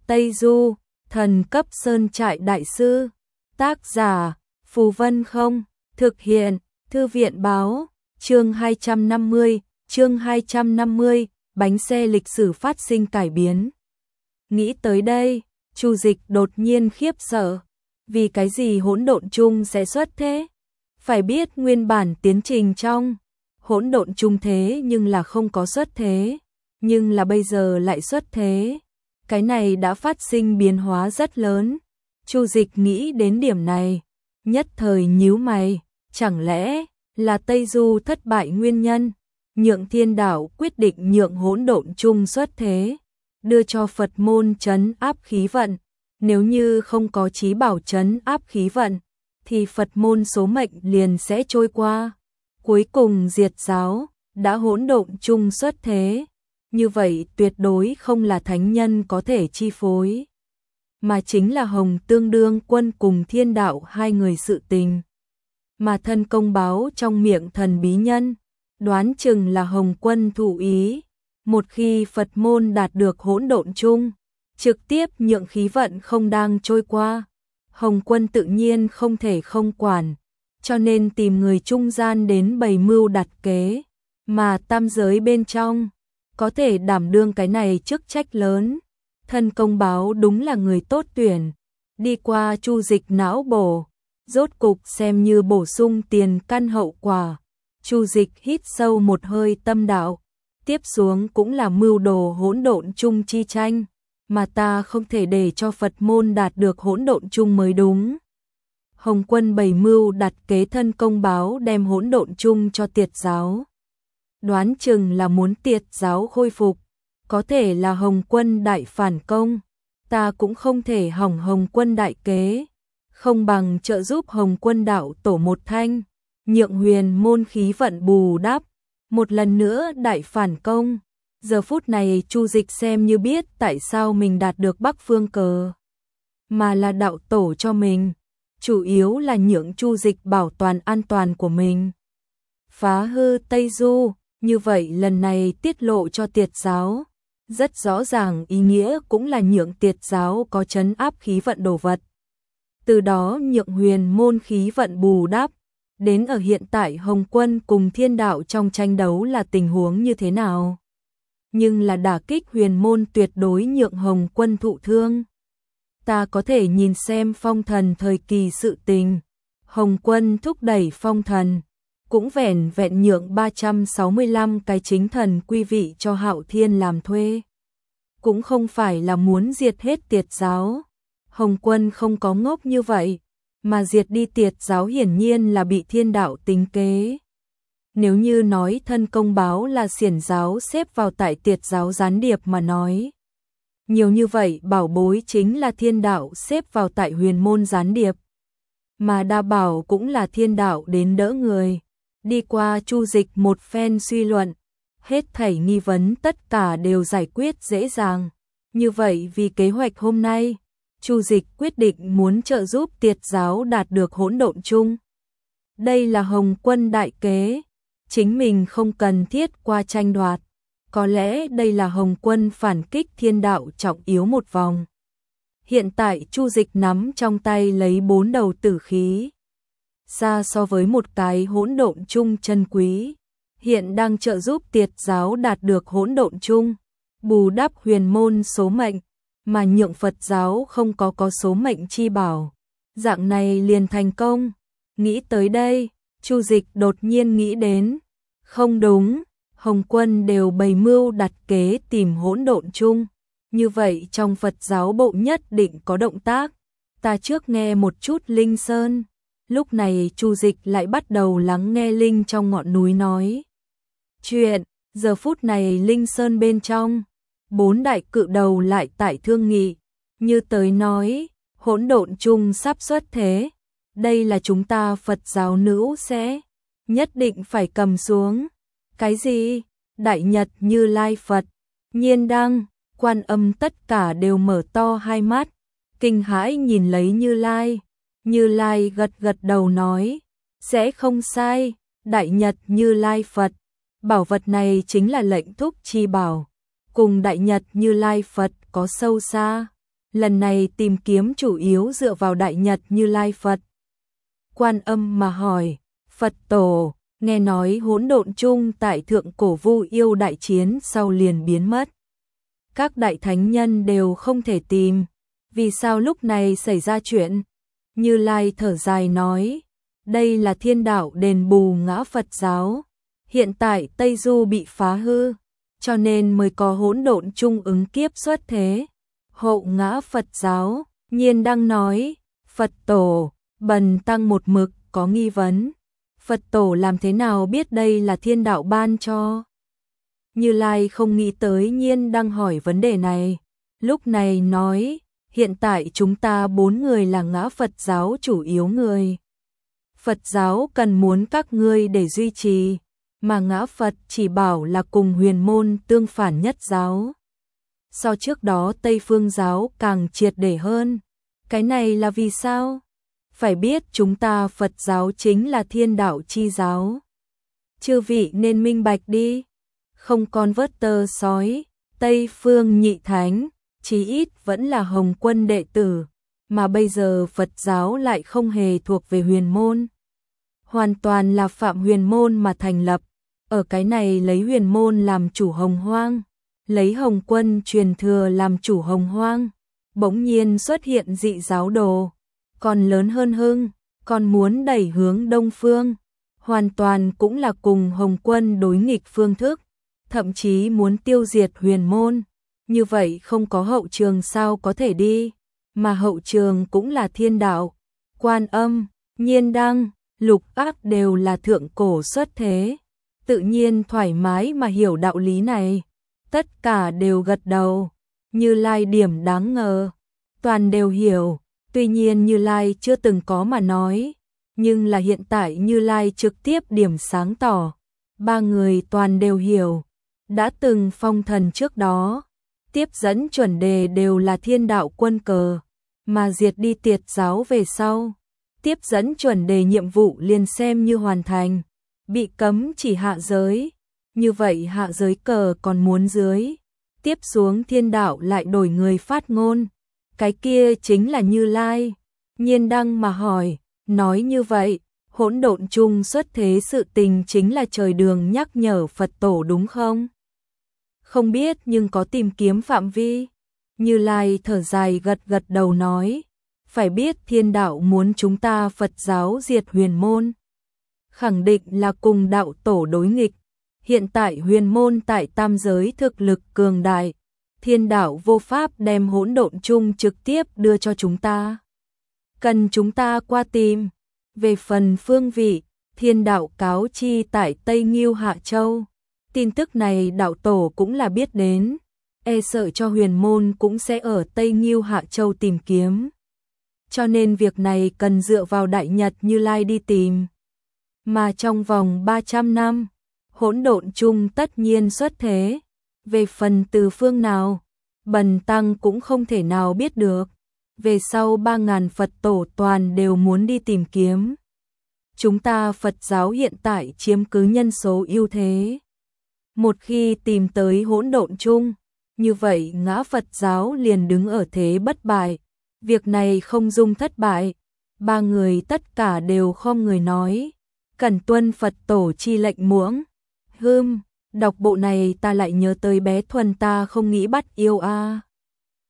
Tây Du, thần cấp sơn trại đại sư. Tác giả, Phù Vân Không. Thực hiện, Thư viện báo. Chương 250, bánh xe lịch sử phát sinh cải biến. Nghĩ tới đây, Chu Dịch đột nhiên khiếp sợ. Vì cái gì hỗn độn chung sẽ xuất thế? Phải biết nguyên bản tiến trình trong hỗn độn chung thế nhưng là không có xuất thế, nhưng là bây giờ lại xuất thế. Cái này đã phát sinh biến hóa rất lớn. Chu Dịch nghĩ đến điểm này, nhất thời nhíu mày, chẳng lẽ là Tây Du thất bại nguyên nhân, nhượng thiên đạo quyết định nhượng hỗn độn chung xuất thế, đưa cho Phật môn trấn áp khí vận. Nếu như không có chí bảo trấn áp khí vận, thì Phật môn số mệnh liền sẽ trôi qua. Cuối cùng diệt giáo, đã hỗn độn chung xuất thế. Như vậy tuyệt đối không là thánh nhân có thể chi phối, mà chính là Hồng Tương Đương Quân cùng thiên đạo hai người sự tình. Mà thân công báo trong miệng thần bí nhân, đoán chừng là Hồng Quân thụ ý. Một khi Phật môn đạt được hỗn độn chung, trực tiếp nhượng khí vận không đang trôi qua, Hồng Quân tự nhiên không thể không quản, cho nên tìm người trung gian đến bày mưu đặt kế, mà tam giới bên trong có thể đảm đương cái này chức trách lớn. Thân công báo đúng là người tốt tuyển, đi qua Chu Dịch não bổ, rốt cục xem như bổ sung tiền căn hậu quả. Chu Dịch hít sâu một hơi tâm đạo, tiếp xuống cũng là mưu đồ hỗn độn chung chi tranh, mà ta không thể để cho Phật môn đạt được hỗn độn chung mới đúng. Hồng Quân bày mưu đặt kế, thân công báo đem hỗn độn chung cho Tiệt giáo. Đoán chừng là muốn Tiệt giáo khôi phục, có thể là Hồng Quân đại phản công, ta cũng không thể hỏng Hồng Quân đại kế, không bằng trợ giúp Hồng Quân đạo tổ một thanh, nhượng huyền môn khí vận bù đắp, một lần nữa đại phản công. Giờ phút này Chu Dịch xem như biết tại sao mình đạt được Bắc Phương cờ, mà là đạo tổ cho mình, chủ yếu là nhượng Chu Dịch bảo toàn an toàn của mình. Phá hư Tây Du, như vậy lần này tiết lộ cho Tiệt giáo, rất rõ ràng ý nghĩa cũng là nhượng Tiệt giáo có trấn áp khí vận đồ vật. Từ đó nhượng huyền môn khí vận bù đắp. Đến ở hiện tại Hồng Quân cùng thiên đạo trong tranh đấu là tình huống như thế nào? Nhưng là đả kích huyền môn tuyệt đối nhượng Hồng Quân thụ thương. Ta có thể nhìn xem phong thần thời kỳ sự tình. Hồng Quân thúc đẩy phong thần, cũng vẻn vẹn nhượng 365 cái chính thần quy vị cho Hạo Thiên làm thuê. Cũng không phải là muốn diệt hết Tiệt giáo. Hồng Quân không có ngốc như vậy, mà diệt đi Tiệt giáo hiển nhiên là bị thiên đạo tính kế. Nếu như nói thân công báo là xiển giáo xếp vào tại Tiệt giáo gián điệp mà nói, nhiều như vậy bảo bối chính là thiên đạo xếp vào tại huyền môn gián điệp, mà đa bảo cũng là thiên đạo đến đỡ người. Đi qua Chu Dịch một phen suy luận, hết thảy nghi vấn tất cả đều giải quyết dễ dàng. Như vậy vì kế hoạch hôm nay, Chu Dịch quyết định muốn trợ giúp Tiệt giáo đạt được hỗn độn chung. Đây là Hồng Quân đại kế, chính mình không cần thiết qua tranh đoạt. Có lẽ đây là Hồng Quân phản kích thiên đạo trọng yếu một vòng. Hiện tại Chu Dịch nắm trong tay lấy 4 đầu tử khí, xa so với một cái hỗn độn chung chân quý, hiện đang trợ giúp Tiệt giáo đạt được hỗn độn chung, bù đắp huyền môn số mệnh, mà nhượng Phật giáo không có số mệnh chi bảo. Dạng này liền thành công. Nghĩ tới đây, Chu Dịch đột nhiên nghĩ đến, không đúng, Hồng Quân đều bày mưu đặt kế tìm hỗn độn chung, như vậy trong Phật giáo bộ nhất định có động tác. Ta trước nghe một chút Linh Sơn. Lúc này Chu Dịch lại bắt đầu lắng nghe Linh trong ngọn núi nói chuyện. Giờ phút này Linh Sơn bên trong, 4 đại cự đầu lại tại thương nghị, như tới nói, hỗn độn chung sắp xuất thế, đây là chúng ta Phật giáo nữ sẽ nhất định phải cầm xuống. Cái gì? Đại Nhật, Như Lai Phật, Nhiên Đăng, Quan Âm tất cả đều mở to hai mắt, kinh hãi nhìn lấy Như Lai. Như Lai gật gật đầu nói, sẽ không sai, Đại Nhật Như Lai Phật, bảo vật này chính là lệnh thúc chi bảo, cùng Đại Nhật Như Lai Phật có sâu xa lần này tìm kiếm chủ yếu dựa vào Đại Nhật Như Lai Phật. Quan Âm mà hỏi, Phật Tổ, nghe nói hỗn độn chung tại thượng cổ Vu Yêu đại chiến sau liền biến mất. Các đại thánh nhân đều không thể tìm, vì sao lúc này xảy ra chuyện? Như Lai thở dài nói, đây là thiên đạo đền bù ngã Phật giáo. Hiện tại Tây Du bị phá hư, cho nên mới có hỗn độn chung ứng kiếp xuất thế. Hộ ngã Phật giáo, Nhiên đang nói, Phật Tổ, bần tăng một mực có nghi vấn. Phật Tổ làm thế nào biết đây là thiên đạo ban cho? Như Lai không nghĩ tới Nhiên đang hỏi vấn đề này. Lúc này nói, hiện tại chúng ta 4 người là ngã Phật giáo chủ yếu người. Phật giáo cần muốn các ngươi để duy trì, mà ngã Phật chỉ bảo là cùng huyền môn tương phản nhất giáo. So trước đó Tây Phương giáo càng triệt để hơn. Cái này là vì sao? Phải biết chúng ta Phật giáo chính là thiên đạo chi giáo. Chư vị nên minh bạch đi. Không còn vớt tơ sói, Tây Phương nhị thánh, chí ít vẫn là Hồng Quân đệ tử, mà bây giờ Phật giáo lại không hề thuộc về huyền môn. Hoàn toàn là phạm huyền môn mà thành lập, ở cái này lấy huyền môn làm chủ Hồng Hoang, lấy Hồng Quân truyền thừa làm chủ Hồng Hoang, bỗng nhiên xuất hiện dị giáo đồ, còn lớn hơn hưng, còn muốn đẩy hướng Đông Phương, hoàn toàn cũng là cùng Hồng Quân đối nghịch phương thức, thậm chí muốn tiêu diệt huyền môn. Như vậy không có hậu trường sao có thể đi, mà hậu trường cũng là thiên đạo, Quan Âm, Nhiên Đăng, Lục Áp đều là thượng cổ xuất thế, tự nhiên thoải mái mà hiểu đạo lý này, tất cả đều gật đầu. Như Lai điểm đáng ngờ, toàn đều hiểu, tuy nhiên Như Lai chưa từng có mà nói, nhưng là hiện tại Như Lai trực tiếp điểm sáng tỏ, 3 người toàn đều hiểu, đã từng phong thần trước đó, tiếp dẫn chuẩn đề đều là thiên đạo quân cờ, mà diệt đi tiệt giáo về sau, tiếp dẫn chuẩn đề nhiệm vụ liền xem như hoàn thành, bị cấm chỉ hạ giới, như vậy hạ giới cờ còn muốn dưới, tiếp xuống thiên đạo lại đổi người phát ngôn, cái kia chính là Như Lai. Nhiên Đăng mà hỏi, nói như vậy, hỗn độn chung xuất thế sự tình chính là trời đường nhắc nhở Phật Tổ đúng không? Không biết nhưng có tìm kiếm phạm vi. Như Lai thở dài gật gật đầu nói, phải biết thiên đạo muốn chúng ta Phật giáo diệt huyền môn. Khẳng định là cùng đạo tổ đối nghịch. Hiện tại huyền môn tại tam giới thực lực cường đại. Thiên đạo vô pháp đem hỗn độn chung trực tiếp đưa cho chúng ta. Cần chúng ta qua tìm. Về phần phương vị, thiên đạo cáo chi tại Tây Ngưu Hạ Châu. Tin tức này đạo tổ cũng là biết đến, e sợ cho huyền môn cũng sẽ ở Tây Ngưu Hạ Châu tìm kiếm. Cho nên việc này cần dựa vào Đại Nhật Như Lai đi tìm. Mà trong vòng 300 năm, hỗn độn chung tất nhiên xuất thế. Về phần từ phương nào, bần tăng cũng không thể nào biết được. Về sau 3.000 Phật tổ toàn đều muốn đi tìm kiếm. Chúng ta Phật giáo hiện tại chiếm cứ nhân số ưu thế. Một khi tìm tới hỗn độn chung, như vậy ngã Phật giáo liền đứng ở thế bất bại. Việc này không dung thất bại. 3 người tất cả đều không người nói. Cẩn tuân Phật tổ chi lệnh muỗng. Đọc bộ này ta lại nhớ tới bé Thuần ta không nghĩ bắt yêu a.